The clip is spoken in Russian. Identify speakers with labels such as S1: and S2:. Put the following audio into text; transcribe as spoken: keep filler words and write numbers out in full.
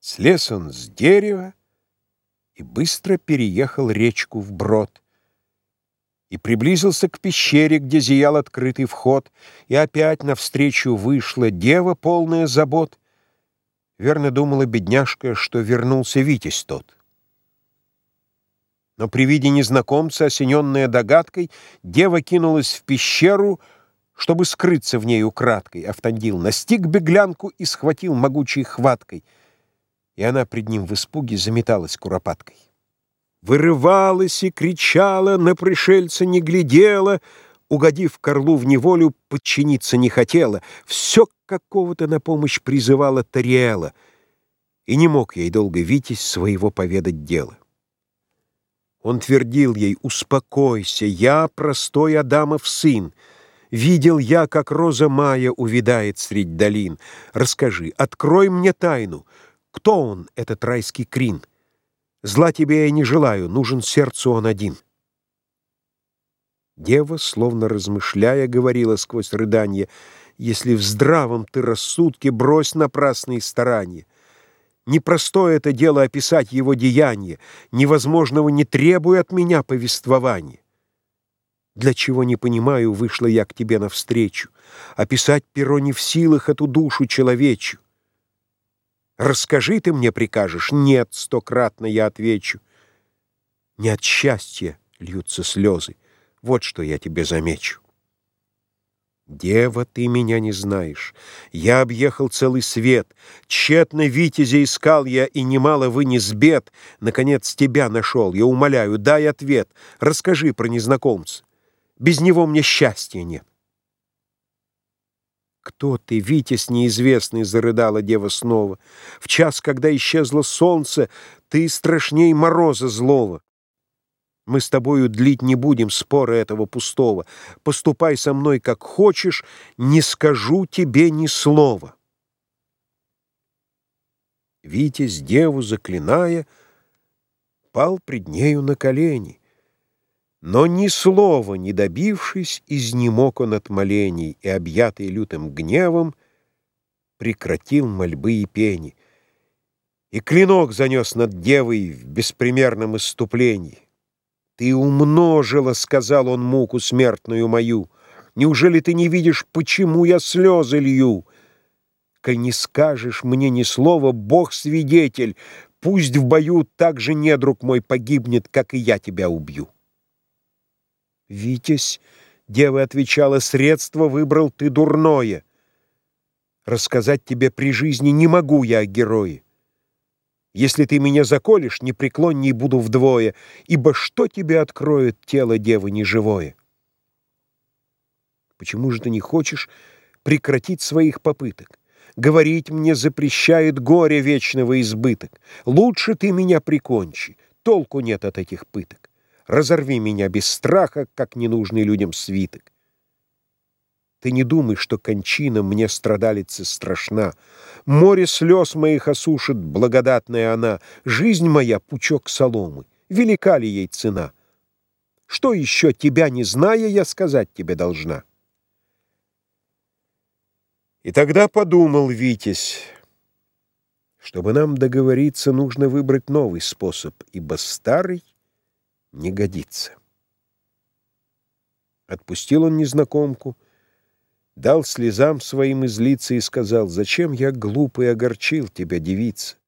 S1: Слез он с дерева и быстро переехал речку вброд. И приблизился к пещере, где зиял открытый вход, и опять навстречу вышла дева, полная забот. Верно думала бедняжка, что вернулся Витязь тот. Но при виде незнакомца, осененная догадкой, дева кинулась в пещеру, чтобы скрыться в ней украдкой. Автандил настиг беглянку и схватил могучей хваткой, и она пред ним в испуге заметалась куропаткой. Вырывалась и кричала, на пришельца не глядела, угодив к орлу в неволю, подчиниться не хотела, все какого-то на помощь призывала Тариэла, и не мог ей долго Витязь своего поведать дела. Он твердил ей: «Успокойся, я простой Адамов сын. Видел я, как роза мая увядает средь долин. Расскажи, открой мне тайну. Кто он, этот райский крин? Зла тебе я не желаю, нужен сердцу он один». Дева, словно размышляя, говорила сквозь рыданье: «Если в здравом ты рассудке, брось напрасные старания. Непростое это дело описать его деяние, невозможного не требуй от меня повествования. Для чего, не понимаю, вышла я к тебе навстречу. Описать перо не в силах эту душу человечью. Расскажи, ты мне прикажешь? Нет, стократно я отвечу. Не от счастья льются слезы, вот что я тебе замечу. Дева, ты меня не знаешь. Я объехал целый свет. Тщетно Витязя искал я, и немало вынес бед. Наконец тебя нашел. Я умоляю, дай ответ. Расскажи про незнакомца. Без него мне счастья нет. «Кто ты, Витязь неизвестный?» — зарыдала дева снова. «В час, когда исчезло солнце, ты страшней мороза злого. Мы с тобою длить не будем спора этого пустого. Поступай со мной, как хочешь, не скажу тебе ни слова». Витязь, деву заклиная, пал пред нею на колени. Но ни слова не добившись, изнемог он от молений, и, объятый лютым гневом, прекратил мольбы и пени, и клинок занес над девой в беспримерном исступлении. «Ты умножила, — сказал он, — муку смертную мою. Неужели ты не видишь, почему я слезы лью? Коль не скажешь мне ни слова, Бог свидетель, пусть в бою так же недруг мой погибнет, как и я тебя убью». «Витязь, — дева отвечала, — средство выбрал ты дурное. Рассказать тебе при жизни не могу я о герое. Если ты меня заколешь, непреклонней буду вдвое, ибо что тебе откроет тело девы неживое? Почему же ты не хочешь прекратить своих попыток? Говорить мне запрещает горе вечного избыток. Лучше ты меня прикончи, толку нет от этих пыток. Разорви меня без страха, как ненужный людям свиток. Ты не думай, что кончина мне, страдалице, страшна. Море слез моих осушит благодатная она. Жизнь моя — пучок соломы. Велика ли ей цена? Что еще, тебя не зная, я сказать тебе должна?» И тогда подумал Витязь: чтобы нам договориться, нужно выбрать новый способ, ибо старый не годится. Отпустил он незнакомку, дал слезам своим излиться и сказал: «Зачем я глупый огорчил тебя, девица?